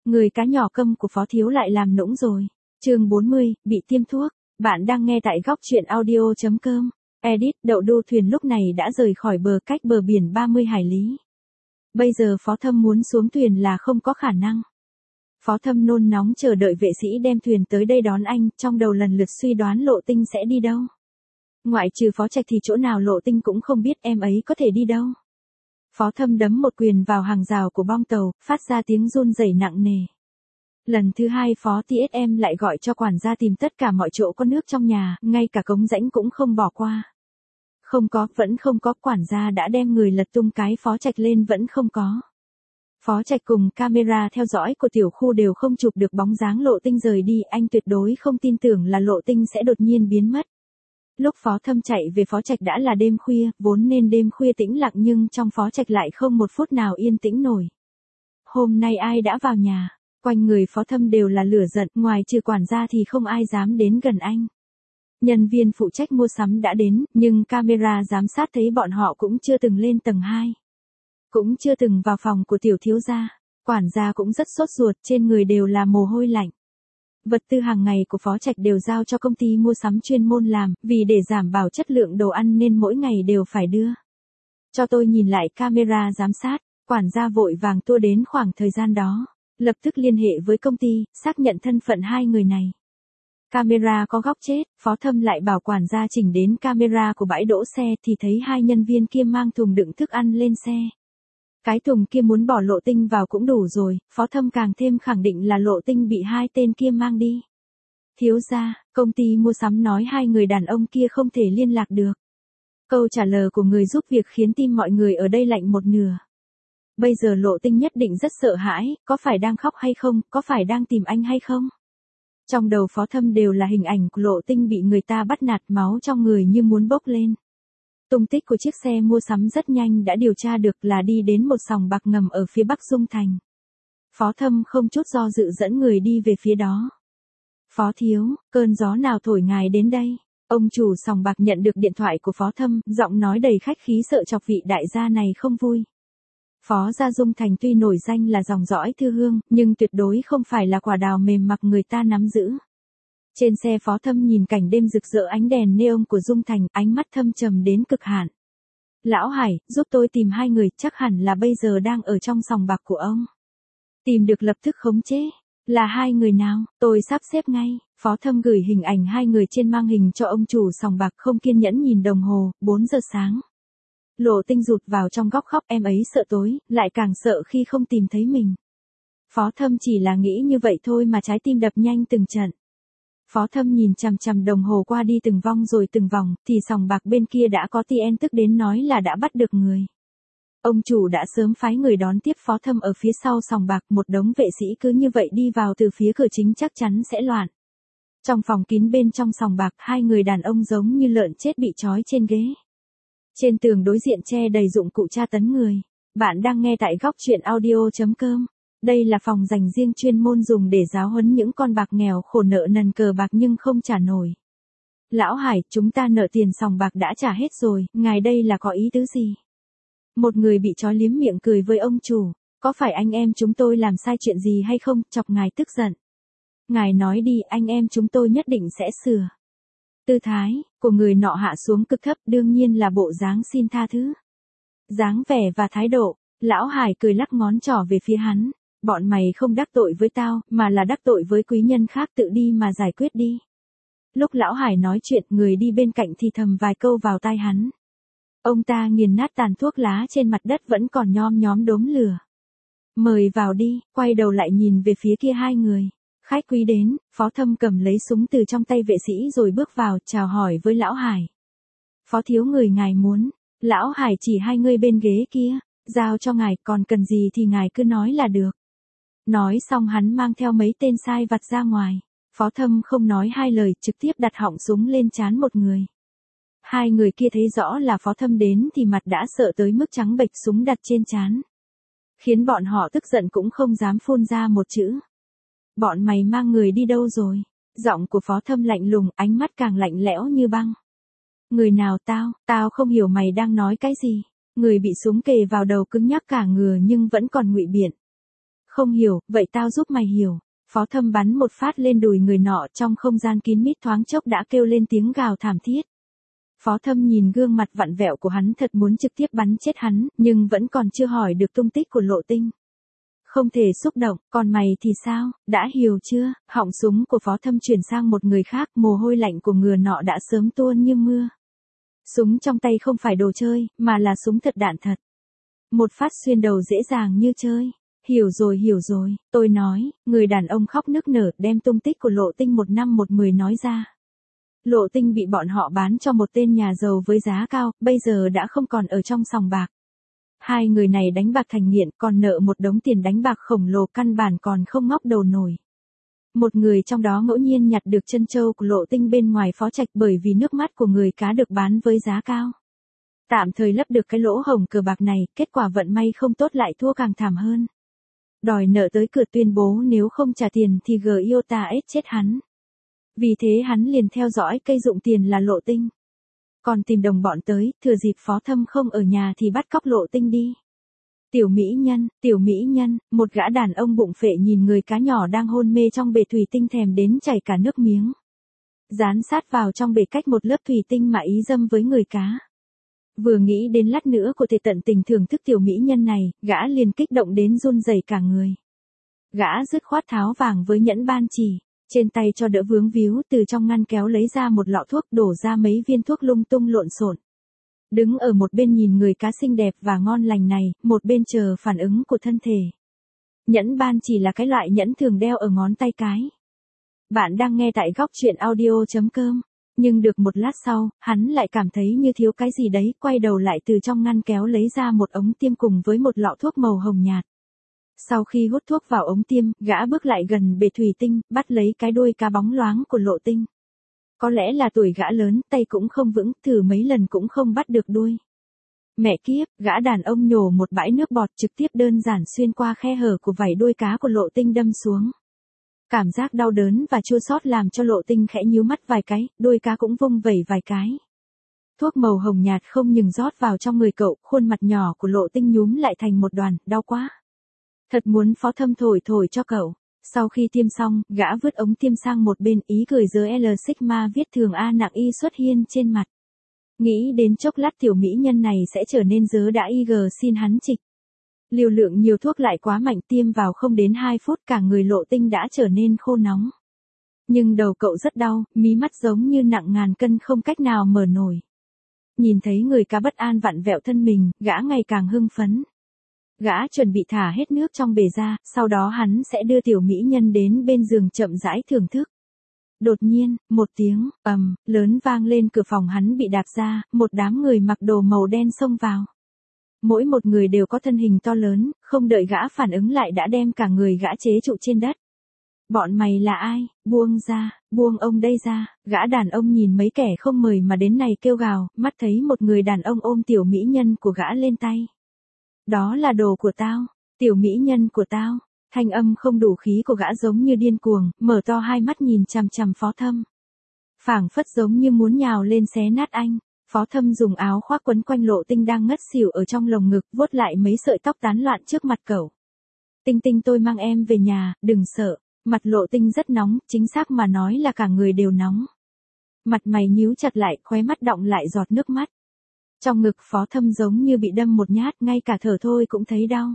Người cá nhỏ câm của Phó Thiếu lại làm nũng rồi. Chương 40, bị tiêm thuốc. Bạn đang nghe tại góc truyện audio.com. Edit, đậu đu thuyền lúc này đã rời khỏi bờ cách bờ biển 30 hải lý. Bây giờ Phó Thâm muốn xuống thuyền là không có khả năng. Phó Thâm nôn nóng chờ đợi vệ sĩ đem thuyền tới đây đón anh, trong đầu lần lượt suy đoán Lộ Tinh sẽ đi đâu. Ngoại trừ Phó Trạch thì chỗ nào Lộ Tinh cũng không biết em ấy có thể đi đâu. Phó Thâm đấm một quyền vào hàng rào của bong tàu, phát ra tiếng run rẩy nặng nề. Lần thứ hai Phó TSM lại gọi cho quản gia tìm tất cả mọi chỗ có nước trong nhà, ngay cả cống rãnh cũng không bỏ qua. Vẫn không có, quản gia đã đem người lật tung cái Phó Trạch lên vẫn không có. Phó Trạch cùng camera theo dõi của tiểu khu đều không chụp được bóng dáng Lộ Tinh rời đi, anh tuyệt đối không tin tưởng là Lộ Tinh sẽ đột nhiên biến mất. Lúc Phó Thâm chạy về Phó Trạch đã là đêm khuya, vốn nên đêm khuya tĩnh lặng nhưng trong Phó Trạch lại không một phút nào yên tĩnh nổi. Hôm nay ai đã vào nhà? Quanh người Phó Thâm đều là lửa giận, ngoài trừ quản gia thì không ai dám đến gần anh. Nhân viên phụ trách mua sắm đã đến, nhưng camera giám sát thấy bọn họ cũng chưa từng lên tầng 2. Cũng chưa từng vào phòng của tiểu thiếu gia. Quản gia cũng rất sốt ruột, trên người đều là mồ hôi lạnh. Vật tư hàng ngày của Phó Trạch đều giao cho công ty mua sắm chuyên môn làm, vì để đảm bảo chất lượng đồ ăn nên mỗi ngày đều phải đưa. Cho tôi nhìn lại camera giám sát, quản gia vội vàng tua đến khoảng thời gian đó. Lập tức liên hệ với công ty, xác nhận thân phận hai người này. Camera có góc chết, Phó Thâm lại bảo quản gia chỉnh đến camera của bãi đỗ xe thì thấy hai nhân viên kia mang thùng đựng thức ăn lên xe. Cái thùng kia muốn bỏ Lộ Tinh vào cũng đủ rồi, Phó Thâm càng thêm khẳng định là Lộ Tinh bị hai tên kia mang đi. Thiếu gia, công ty mua sắm nói hai người đàn ông kia không thể liên lạc được. Câu trả lời của người giúp việc khiến tim mọi người ở đây lạnh một nửa. Bây giờ Lộ Tinh nhất định rất sợ hãi, có phải đang khóc hay không, có phải đang tìm anh hay không? Trong đầu Phó Thâm đều là hình ảnh của Lộ Tinh bị người ta bắt nạt, máu trong người như muốn bốc lên. Tung tích của chiếc xe mua sắm rất nhanh đã điều tra được là đi đến một sòng bạc ngầm ở phía Bắc Dung Thành. Phó Thâm không chút do dự dẫn người đi về phía đó. Phó Thiếu, cơn gió nào thổi ngài đến đây? Ông chủ sòng bạc nhận được điện thoại của Phó Thâm, giọng nói đầy khách khí sợ chọc vị đại gia này không vui. Phó gia Dung Thành tuy nổi danh là dòng dõi thư hương, nhưng tuyệt đối không phải là quả đào mềm mặc người ta nắm giữ. Trên xe Phó Thâm nhìn cảnh đêm rực rỡ ánh đèn neon của Dung Thành, ánh mắt thâm trầm đến cực hạn. Lão Hải, giúp tôi tìm hai người, chắc hẳn là bây giờ đang ở trong sòng bạc của ông. Tìm được lập tức khống chế. Là hai người nào, tôi sắp xếp ngay. Phó Thâm gửi hình ảnh hai người trên màn hình cho ông chủ sòng bạc, không kiên nhẫn nhìn đồng hồ, 4 giờ sáng. Lộ Tinh rụt vào trong góc khóc, em ấy sợ tối, lại càng sợ khi không tìm thấy mình. Phó Thâm chỉ là nghĩ như vậy thôi mà trái tim đập nhanh từng trận. Phó Thâm nhìn chằm chằm đồng hồ qua đi từng vòng rồi từng vòng, thì sòng bạc bên kia đã có TN tức đến nói là đã bắt được người. Ông chủ đã sớm phái người đón tiếp Phó Thâm ở phía sau sòng bạc, một đống vệ sĩ cứ như vậy đi vào từ phía cửa chính chắc chắn sẽ loạn. Trong phòng kín bên trong sòng bạc, hai người đàn ông giống như lợn chết bị trói trên ghế. Trên tường đối diện che đầy dụng cụ tra tấn người. Bạn đang nghe tại góc truyện audio.com. Đây là phòng dành riêng chuyên môn dùng để giáo huấn những con bạc nghèo khổ nợ nần cờ bạc nhưng không trả nổi. Lão Hải, chúng ta nợ tiền sòng bạc đã trả hết rồi, ngài đây là có ý tứ gì? Một người bị trói liếm miệng cười với ông chủ, có phải anh em chúng tôi làm sai chuyện gì hay không, chọc ngài tức giận. Ngài nói đi, anh em chúng tôi nhất định sẽ sửa. Tư thái của người nọ hạ xuống cực thấp, đương nhiên là bộ dáng xin tha thứ. Dáng vẻ và thái độ, Lão Hải cười lắc ngón trỏ về phía hắn. Bọn mày không đắc tội với tao, mà là đắc tội với quý nhân khác, tự đi mà giải quyết đi. Lúc Lão Hải nói chuyện, người đi bên cạnh thì thầm vài câu vào tai hắn. Ông ta nghiền nát tàn thuốc lá trên mặt đất vẫn còn nhom nhóm đốm lửa. Mời vào đi, quay đầu lại nhìn về phía kia hai người. Khách quý đến, Phó Thâm cầm lấy súng từ trong tay vệ sĩ rồi bước vào, chào hỏi với Lão Hải. Phó Thiếu, người ngài muốn. Lão Hải chỉ hai người bên ghế kia, giao cho ngài, còn cần gì thì ngài cứ nói là được. Nói xong hắn mang theo mấy tên sai vặt ra ngoài. Phó Thâm không nói hai lời, trực tiếp đặt họng súng lên trán một người. Hai người kia thấy rõ là Phó Thâm đến thì mặt đã sợ tới mức trắng bệch, súng đặt trên trán. Khiến bọn họ tức giận cũng không dám phun ra một chữ. Bọn mày mang người đi đâu rồi? Giọng của Phó Thâm lạnh lùng, ánh mắt càng lạnh lẽo như băng. Người nào? Tao không hiểu mày đang nói cái gì. Người bị súng kề vào đầu cứng nhắc cả ngừa nhưng vẫn còn ngụy biện. Không hiểu, vậy tao giúp mày hiểu. Phó Thâm bắn một phát lên đùi người nọ, trong không gian kín mít thoáng chốc đã kêu lên tiếng gào thảm thiết. Phó Thâm nhìn gương mặt vặn vẹo của hắn thật muốn trực tiếp bắn chết hắn, nhưng vẫn còn chưa hỏi được tung tích của Lộ Tinh. Không thể xúc động, còn mày thì sao, đã hiểu chưa? Họng súng của Phó Thâm chuyển sang một người khác, mồ hôi lạnh của người nọ đã sớm tuôn như mưa. Súng trong tay không phải đồ chơi, mà là súng thật đạn thật. Một phát xuyên đầu dễ dàng như chơi. Hiểu rồi, tôi nói, người đàn ông khóc nức nở đem tung tích của Lộ Tinh 1/10 nói ra. Lộ Tinh bị bọn họ bán cho một tên nhà giàu với giá cao, bây giờ đã không còn ở trong sòng bạc. Hai người này đánh bạc thành nghiện, còn nợ một đống tiền đánh bạc khổng lồ, căn bản còn không ngóc đầu nổi. Một người trong đó ngẫu nhiên nhặt được chân trâu của Lộ Tinh bên ngoài phó trạch bởi vì nước mắt của người cá được bán với giá cao. Tạm thời lấp được cái lỗ hổng cờ bạc này, kết quả vận may không tốt lại thua càng thảm hơn. Đòi nợ tới cửa, tuyên bố nếu không trả tiền thì Giota chết hắn. Vì thế hắn liền theo dõi cây dụng tiền là Lộ Tinh. Còn tìm đồng bọn tới, thừa dịp Phó Thâm không ở nhà thì bắt cóc Lộ Tinh đi. Tiểu mỹ nhân, một gã đàn ông bụng phệ nhìn người cá nhỏ đang hôn mê trong bể thủy tinh thèm đến chảy cả nước miếng. Dán sát vào trong bể cách một lớp thủy tinh mà ý dâm với người cá. Vừa nghĩ đến lát nữa có thể tận tình thưởng thức tiểu mỹ nhân này, gã liền kích động đến run rẩy cả người. Gã dứt khoát tháo vàng với nhẫn ban chỉ, trên tay cho đỡ vướng víu, từ trong ngăn kéo lấy ra một lọ thuốc, đổ ra mấy viên thuốc lung tung lộn xộn. Đứng ở một bên nhìn người cá xinh đẹp và ngon lành này, một bên chờ phản ứng của thân thể. Nhẫn ban chỉ là cái loại nhẫn thường đeo ở ngón tay cái. Bạn đang nghe tại góc truyện audio.com. Nhưng được một lát sau, hắn lại cảm thấy như thiếu cái gì đấy, quay đầu lại từ trong ngăn kéo lấy ra một ống tiêm cùng với một lọ thuốc màu hồng nhạt. Sau khi hút thuốc vào ống tiêm, gã bước lại gần bể thủy tinh, bắt lấy cái đuôi cá bóng loáng của Lộ Tinh. Có lẽ là tuổi gã lớn, tay cũng không vững, thử mấy lần cũng không bắt được đuôi. Mẹ kiếp, gã đàn ông nhổ một bãi nước bọt trực tiếp đơn giản xuyên qua khe hở của vảy đuôi cá của Lộ Tinh đâm xuống. Cảm giác đau đớn và chua xót làm cho Lộ Tinh khẽ nhíu mắt vài cái, đuôi cá cũng vung vẩy vài cái. Thuốc màu hồng nhạt không ngừng rót vào trong người cậu, khuôn mặt nhỏ của Lộ Tinh nhúm lại thành một đoàn, đau quá. Thật muốn Phó Thâm thổi cho cậu. Sau khi tiêm xong, gã vứt ống tiêm sang một bên, ý cười giới L Sigma viết thường A nặng Y xuất hiện trên mặt. Nghĩ đến chốc lát tiểu mỹ nhân này sẽ trở nên dớ đã IG xin hắn trịch. Liều lượng nhiều thuốc lại quá mạnh, tiêm vào không đến 2 phút cả người Lộ Tinh đã trở nên khô nóng. Nhưng đầu cậu rất đau, mí mắt giống như nặng ngàn cân không cách nào mở nổi. Nhìn thấy người cá bất an vặn vẹo thân mình, gã ngày càng hưng phấn. Gã chuẩn bị thả hết nước trong bể ra, sau đó hắn sẽ đưa tiểu mỹ nhân đến bên giường chậm rãi thưởng thức. Đột nhiên, một tiếng ầm lớn vang lên, cửa phòng hắn bị đạp ra, một đám người mặc đồ màu đen xông vào. Mỗi một người đều có thân hình to lớn, không đợi gã phản ứng lại đã đem cả người gã chế trụ trên đất. Bọn mày là ai? Buông ra, buông ông đây ra. Gã đàn ông nhìn mấy kẻ không mời mà đến này kêu gào, mắt thấy một người đàn ông ôm tiểu mỹ nhân của gã lên tay. Đó là đồ của tao, tiểu mỹ nhân của tao. Thanh âm không đủ khí của gã giống như điên cuồng, mở to hai mắt nhìn chằm chằm Phó Thâm. Phảng phất giống như muốn nhào lên xé nát anh. Phó Thâm dùng áo khoác quấn quanh Lộ Tinh đang ngất xỉu ở trong lồng ngực, vuốt lại mấy sợi tóc tán loạn trước mặt cậu. Tinh Tinh, tôi mang em về nhà, đừng sợ. Mặt Lộ Tinh rất nóng, chính xác mà nói là cả người đều nóng. Mặt mày nhíu chặt lại, khóe mắt đọng lại giọt nước mắt. Trong ngực Phó Thâm giống như bị đâm một nhát, ngay cả thở thôi cũng thấy đau.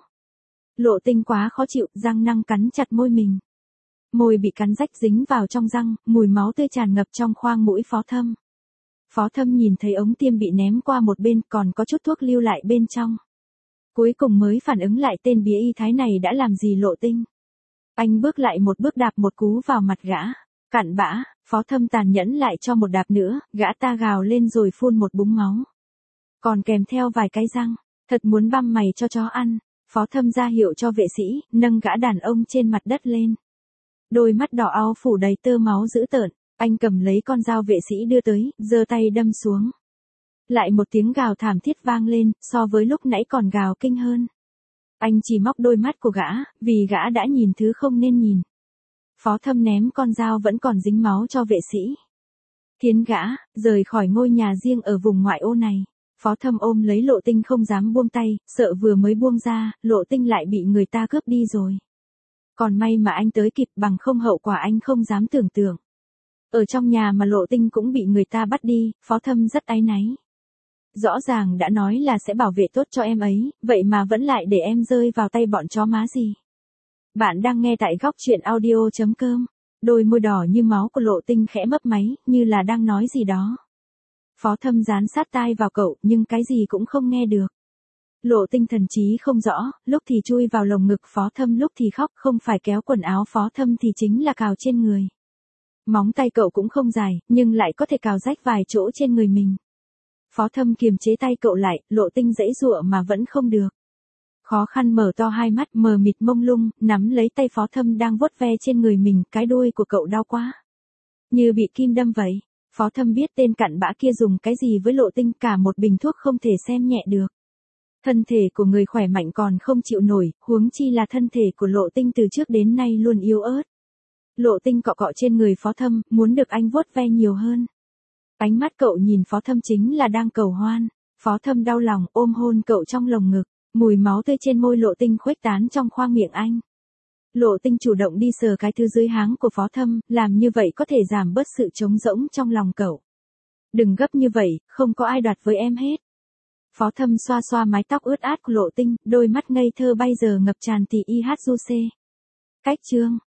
Lộ Tinh quá khó chịu, răng nanh cắn chặt môi mình. Môi bị cắn rách dính vào trong răng, mùi máu tươi tràn ngập trong khoang mũi Phó Thâm. Phó Thâm nhìn thấy ống tiêm bị ném qua một bên, còn có chút thuốc lưu lại bên trong. Cuối cùng mới phản ứng lại tên bía y thái này đã làm gì Lộ Tinh. Anh bước lại một bước đạp một cú vào mặt gã. Cặn bã, Phó Thâm tàn nhẫn lại cho một đạp nữa, gã ta gào lên rồi phun một búng máu. Còn kèm theo vài cái răng, thật muốn băm mày cho chó ăn. Phó Thâm ra hiệu cho vệ sĩ, nâng gã đàn ông trên mặt đất lên. Đôi mắt đỏ ao phủ đầy tơ máu dữ tợn, anh cầm lấy con dao vệ sĩ đưa tới, giơ tay đâm xuống. Lại một tiếng gào thảm thiết vang lên, so với lúc nãy còn gào kinh hơn. Anh chỉ móc đôi mắt của gã, vì gã đã nhìn thứ không nên nhìn. Phó Thâm ném con dao vẫn còn dính máu cho vệ sĩ. Thiến gã, rời khỏi ngôi nhà riêng ở vùng ngoại ô này. Phó Thâm ôm lấy Lộ Tinh không dám buông tay, sợ vừa mới buông ra, Lộ Tinh lại bị người ta cướp đi rồi. Còn may mà anh tới kịp, bằng không hậu quả anh không dám tưởng tượng. Ở trong nhà mà Lộ Tinh cũng bị người ta bắt đi, Phó Thâm rất áy náy. Rõ ràng đã nói là sẽ bảo vệ tốt cho em ấy, vậy mà vẫn lại để em rơi vào tay bọn chó má gì. Bạn đang nghe tại góc chuyện audio.com. Đôi môi đỏ như máu của Lộ Tinh khẽ mấp máy, như là đang nói gì đó. Phó Thâm dán sát tai vào cậu, nhưng cái gì cũng không nghe được. Lộ Tinh thần trí không rõ, lúc thì chui vào lồng ngực Phó Thâm, lúc thì khóc, không phải kéo quần áo Phó Thâm thì chính là cào trên người. Móng tay cậu cũng không dài, nhưng lại có thể cào rách vài chỗ trên người mình. Phó Thâm kiềm chế tay cậu lại, Lộ Tinh giãy giụa mà vẫn không được. Khó khăn mở to hai mắt mờ mịt mông lung, nắm lấy tay Phó Thâm đang vuốt ve trên người mình, cái đuôi của cậu đau quá. Như bị kim đâm vậy. Phó Thâm biết tên cặn bã kia dùng cái gì với Lộ Tinh, cả một bình thuốc không thể xem nhẹ được. Thân thể của người khỏe mạnh còn không chịu nổi, huống chi là thân thể của Lộ Tinh từ trước đến nay luôn yếu ớt. Lộ Tinh cọ cọ trên người Phó Thâm, muốn được anh vuốt ve nhiều hơn. Ánh mắt cậu nhìn Phó Thâm chính là đang cầu hoan. Phó Thâm đau lòng ôm hôn cậu trong lồng ngực, mùi máu tươi trên môi Lộ Tinh khuếch tán trong khoang miệng anh. Lộ Tinh chủ động đi sờ cái thứ dưới háng của Phó Thâm, làm như vậy có thể giảm bớt sự trống rỗng trong lòng cậu. Đừng gấp như vậy, không có ai đoạt với em hết. Phó Thâm xoa xoa mái tóc ướt át của Lộ Tinh, đôi mắt ngây thơ bây giờ ngập tràn tỷ IHUC. Cách chương